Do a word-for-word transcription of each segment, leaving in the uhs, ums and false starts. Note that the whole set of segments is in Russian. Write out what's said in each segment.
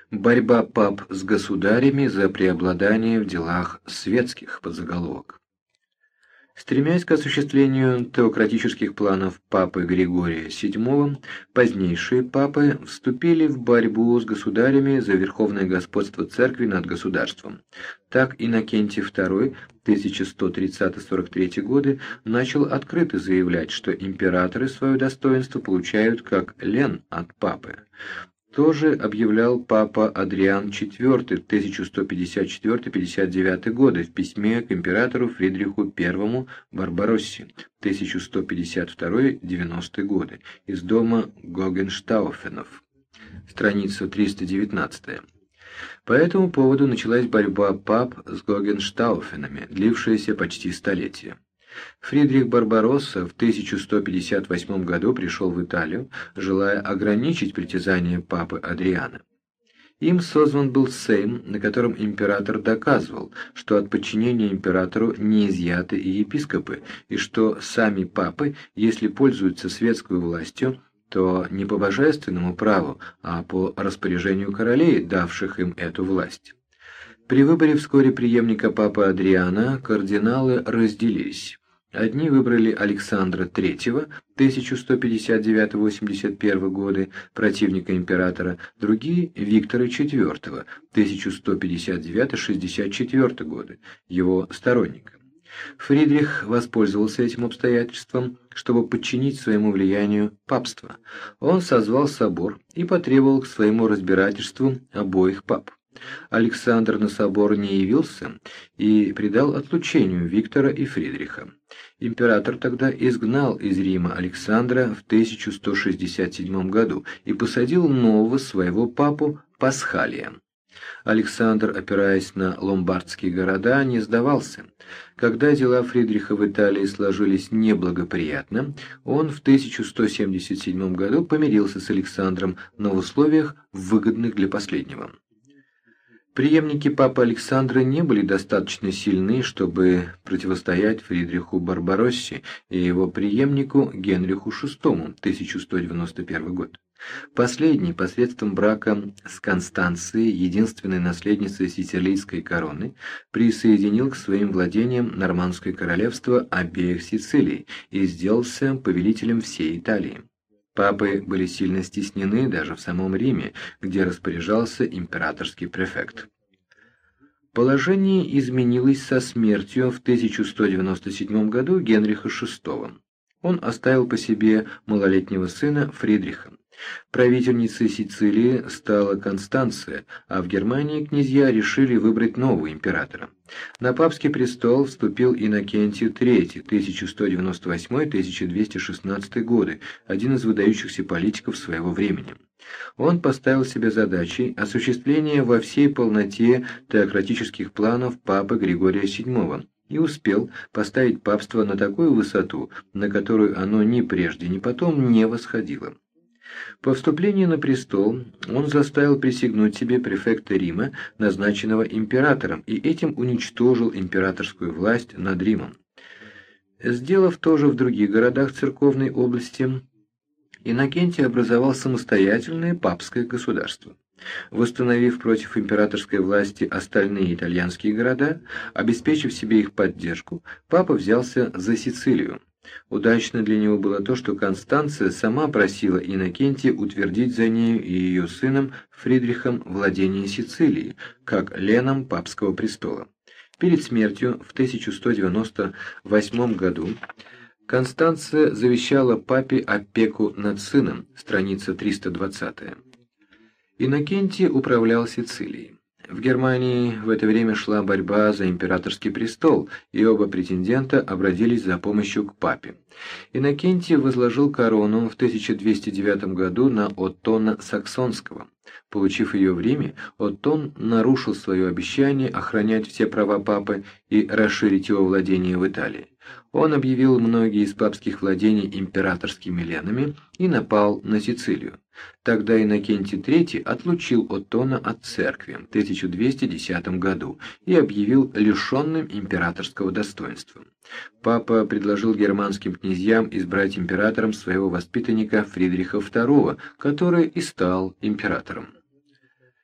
Борьба пап с государями за преобладание в делах светских, подзаголовок. Стремясь к осуществлению теократических планов папы Григория седьмого, позднейшие папы вступили в борьбу с государями за верховное господство церкви над государством. Так Иннокентий второй, тысяча сто тридцатый — сорок третий годы, начал открыто заявлять, что императоры свое достоинство получают как лен от папы. Тоже объявлял папа Адриан четвёртый, тысяча сто пятьдесят четвёртый — пятьдесят девятый годы, в письме к императору Фридриху первому Барбароссе, тысяча сто пятьдесят второй — девяностый годы, из дома Гогенштауфенов, страница триста девятнадцать. По этому поводу началась борьба пап с Гогенштауфенами, длившаяся почти столетие. Фридрих Барбаросса в тысяча сто пятьдесят восьмом году пришел в Италию, желая ограничить притязания папы Адриана. Им созван был сейм, на котором император доказывал, что от подчинения императору не изъяты и епископы, и что сами папы, если пользуются светской властью, то не по божественному праву, а по распоряжению королей, давших им эту власть. При выборе вскоре преемника папы Адриана кардиналы разделились. Одни выбрали Александра третьего, тысяча сто пятьдесят девятый — восемьдесят первый годы, противника императора, другие – Виктора четвёртого, тысяча сто пятьдесят девятый — шестьдесят четвёртый годы, его сторонника. Фридрих воспользовался этим обстоятельством, чтобы подчинить своему влиянию папство. Он созвал собор и потребовал к своему разбирательству обоих пап. Александр на собор не явился и предал отлучению Виктора и Фридриха. Император тогда изгнал из Рима Александра в тысяча сто шестьдесят седьмом году и посадил нового своего папу Пасхалия. Александр, опираясь на ломбардские города, не сдавался. Когда дела Фридриха в Италии сложились неблагоприятно, он в тысяча сто семьдесят седьмом году помирился с Александром, но в условиях, выгодных для последнего. Преемники папы Александра не были достаточно сильны, чтобы противостоять Фридриху Барбароссе и его преемнику Генриху шестому, тысяча сто девяносто первый год. Последний посредством брака с Констанцией, единственной наследницей сицилийской короны, присоединил к своим владениям нормандское королевство обеих Сицилий и сделался повелителем всей Италии. Папы были сильно стеснены даже в самом Риме, где распоряжался императорский префект. Положение изменилось со смертью в тысяча сто девяносто седьмом году Генриха шестого. Он оставил по себе малолетнего сына Фридриха. Правительницей Сицилии стала Констанция, а в Германии князья решили выбрать нового императора. На папский престол вступил Иннокентий третий, тысяча сто девяносто восьмой — тысяча двести шестнадцатый годы, один из выдающихся политиков своего времени. Он поставил себе задачей осуществление во всей полноте теократических планов папы Григория седьмого и успел поставить папство на такую высоту, на которую оно ни прежде, ни потом не восходило. По вступлении на престол он заставил присягнуть себе префекта Рима, назначенного императором, и этим уничтожил императорскую власть над Римом. Сделав то же в других городах церковной области, Иннокентий образовал самостоятельное папское государство. Восстановив против императорской власти остальные итальянские города, обеспечив себе их поддержку, папа взялся за Сицилию. Удачно для него было то, что Констанция сама просила Иннокентия утвердить за нею и ее сыном Фридрихом владение Сицилии, как леном папского престола. Перед смертью в тысяча сто девяносто восьмом году Констанция завещала папе опеку над сыном, страница триста двадцатая. Иннокентий управлял Сицилией. В Германии в это время шла борьба за императорский престол, и оба претендента обратились за помощью к папе. Иннокентий возложил корону в тысяча двести девятом году на Оттона Саксонского. Получив ее в Риме, Оттон нарушил свое обещание охранять все права папы и расширить его владения в Италии. Он объявил многие из папских владений императорскими ленами и напал на Сицилию. Тогда Иннокентий третий отлучил Оттона от церкви в тысяча двести десятом году и объявил лишенным императорского достоинства. Папа предложил германским князьям избрать императором своего воспитанника Фридриха второго, который и стал императором.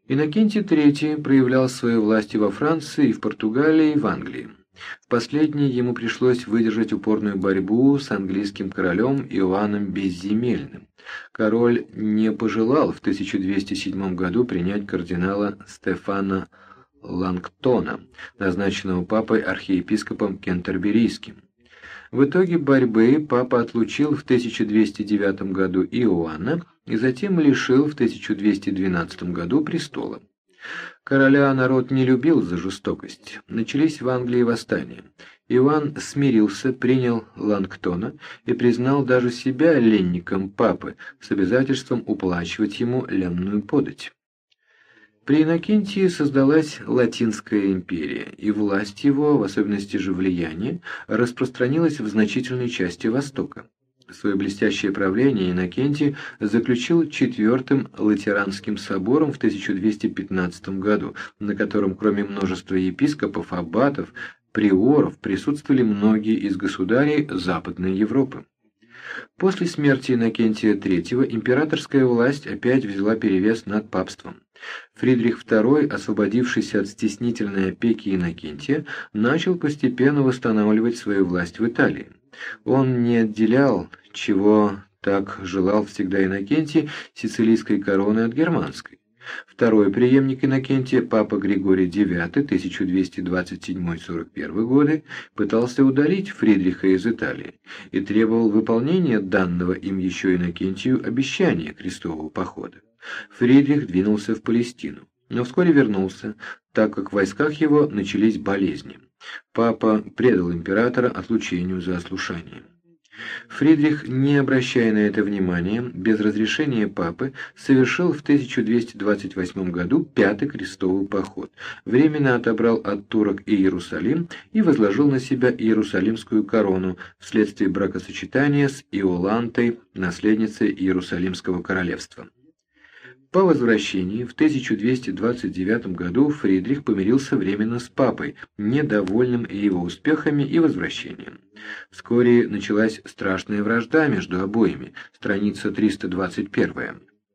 Иннокентий третий проявлял свою власть и во Франции, и в Португалии, и в Англии. В последней ему пришлось выдержать упорную борьбу с английским королем Иоанном Безземельным. Король не пожелал в тысяча двести седьмом году принять кардинала Стефана Лангтона, назначенного папой архиепископом Кентерберийским. В итоге борьбы папа отлучил в тысяча двести девятом году Иоанна и затем лишил в тысяча двести двенадцатом году престола. Короля народ не любил за жестокость. Начались в Англии восстания. Иоанн смирился, принял Лангтона и признал даже себя ленником папы с обязательством уплачивать ему ленную подать. При Иннокентии создалась Латинская империя, и власть его, в особенности же влияние, распространилась в значительной части Востока. Свое блестящее правление Иннокентий заключил Четвертым Латеранским собором в тысяча двести пятнадцатом году, на котором кроме множества епископов, аббатов, приоров присутствовали многие из государей Западной Европы. После смерти Иннокентия третьего императорская власть опять взяла перевес над папством. Фридрих второй, освободившийся от стеснительной опеки Иннокентия, начал постепенно восстанавливать свою власть в Италии. Он не отделял, чего так желал всегда Иннокентий, сицилийской короны от германской. Второй преемник Иннокентия, папа Григорий девятый, тысяча двести двадцать седьмой — сорок первый годы, пытался удалить Фридриха из Италии и требовал выполнения данного им еще Иннокентию обещания крестового похода. Фридрих двинулся в Палестину, но вскоре вернулся, так как в войсках его начались болезни. Папа предал императора отлучению за ослушанием. Фридрих, не обращая на это внимания, без разрешения папы, совершил в тысяча двести двадцать восьмом году Пятый крестовый поход, временно отобрал от турок Иерусалим и возложил на себя Иерусалимскую корону вследствие бракосочетания с Иолантой, наследницей Иерусалимского королевства. По возвращении в тысяча двести двадцать девятом году Фридрих помирился временно с папой, недовольным его успехами и возвращением. Вскоре началась страшная вражда между обоими, страница триста двадцать первая.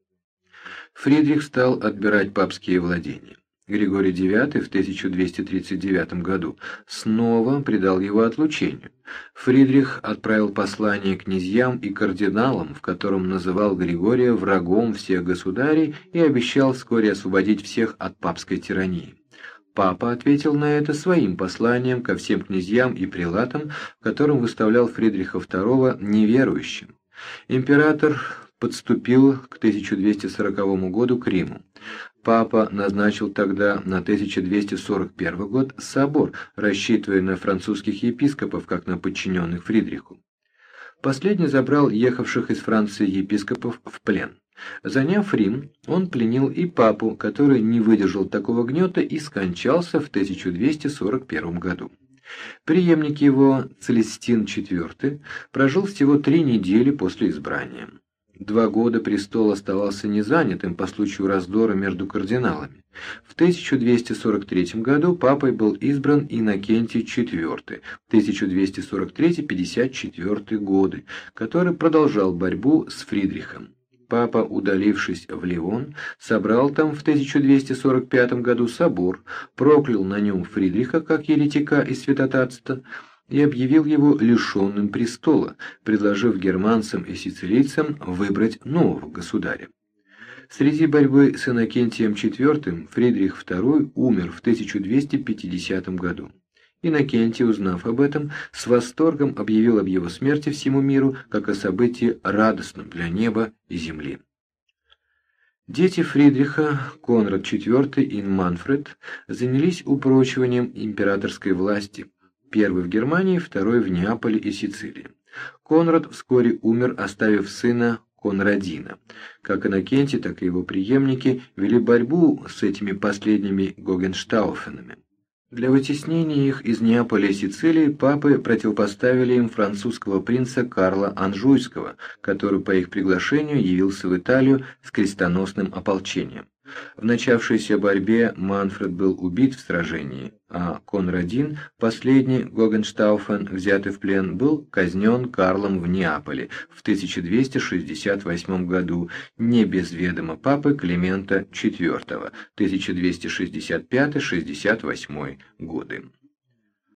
Фридрих стал отбирать папские владения. Григорий девятый в тысяча двести тридцать девятом году снова предал его отлучению. Фридрих отправил послание князьям и кардиналам, в котором называл Григория врагом всех государей и обещал вскоре освободить всех от папской тирании. Папа ответил на это своим посланием ко всем князьям и прелатам, в котором выставлял Фридриха второго неверующим. Император подступил к тысяча двести сороковому году к Риму. Папа назначил тогда на тысяча двести сорок первый год собор, рассчитывая на французских епископов, как на подчиненных Фридриху. Последний забрал ехавших из Франции епископов в плен. Заняв Рим, он пленил и папу, который не выдержал такого гнета и скончался в тысяча двести сорок первом году. Преемник его, Целестин четвёртый, прожил всего три недели после избрания. Два года престол оставался незанятым по случаю раздора между кардиналами. В тысяча двести сорок третьем году папой был избран Иннокентий четвёртый, тысяча двести сорок третий — пятьдесят четвёртый годы, который продолжал борьбу с Фридрихом. Папа, удалившись в Лион, собрал там в тысяча двести сорок пятом году собор, проклял на нем Фридриха как еретика и святотатца и объявил его лишенным престола, предложив германцам и сицилийцам выбрать нового государя. Среди борьбы с Иннокентием четвёртым Фридрих второй умер в тысяча двести пятидесятом году. Иннокентий, узнав об этом, с восторгом объявил об его смерти всему миру как о событии радостном для неба и земли. Дети Фридриха, Конрад четвёртый и Манфред, занялись упрочиванием императорской власти, первый в Германии, второй в Неаполе и Сицилии. Конрад вскоре умер, оставив сына Конрадина. Как Иннокентий, так и его преемники вели борьбу с этими последними Гогенштауфенами. Для вытеснения их из Неаполя и Сицилии папы противопоставили им французского принца Карла Анжуйского, который по их приглашению явился в Италию с крестоносным ополчением. В начавшейся борьбе Манфред был убит в сражении, а Конрадин, последний Гогенштауфен, взятый в плен, был казнен Карлом в Неаполе в тысяча двести шестьдесят восьмом году, не без ведома папы Климента четвёртого, тысяча двести шестьдесят пятый — шестьдесят восьмой годы.